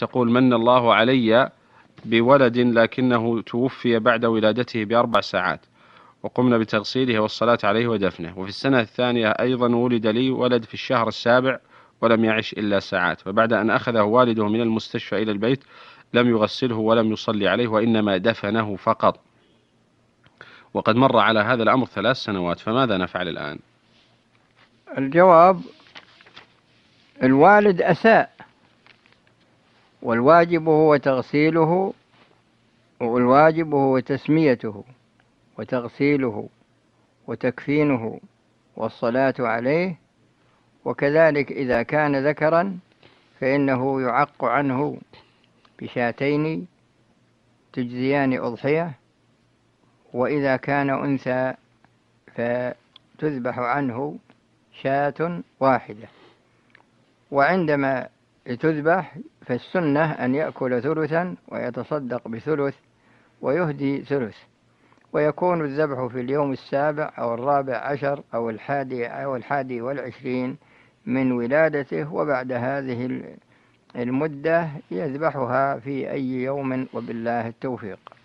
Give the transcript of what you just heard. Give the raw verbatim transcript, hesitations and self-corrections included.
تقول: من الله علي بولد لكنه توفي بعد ولادته بأربع ساعات، وقمنا بتغسيله والصلاة عليه ودفنه. وفي السنة الثانية أيضا ولد لي ولد في الشهر السابع ولم يعش إلا ساعات، وبعد أن أخذه والده من المستشفى إلى البيت لم يغسله ولم يصلي عليه وإنما دفنه فقط، وقد مر على هذا الأمر ثلاث سنوات، فماذا نفعل الآن؟ الجواب: الوالد أساء، والواجب هو تغسيله، والواجب هو تسميته وتغسيله وتكفينه والصلاة عليه. وكذلك إذا كان ذكرا فإنه يعق عنه بشاتين تجزيان أضحية، وإذا كان أنثى فتذبح عنه شاة واحدة. وعندما تذبح فالسنة أن يأكل ثلثا ويتصدق بثلث ويهدي ثلث، ويكون الذبح في اليوم السابع أو الرابع عشر أو الحادي أو الحادي والعشرين من ولادته، وبعد هذه المدة يذبحها في أي يوم، وبالله التوفيق.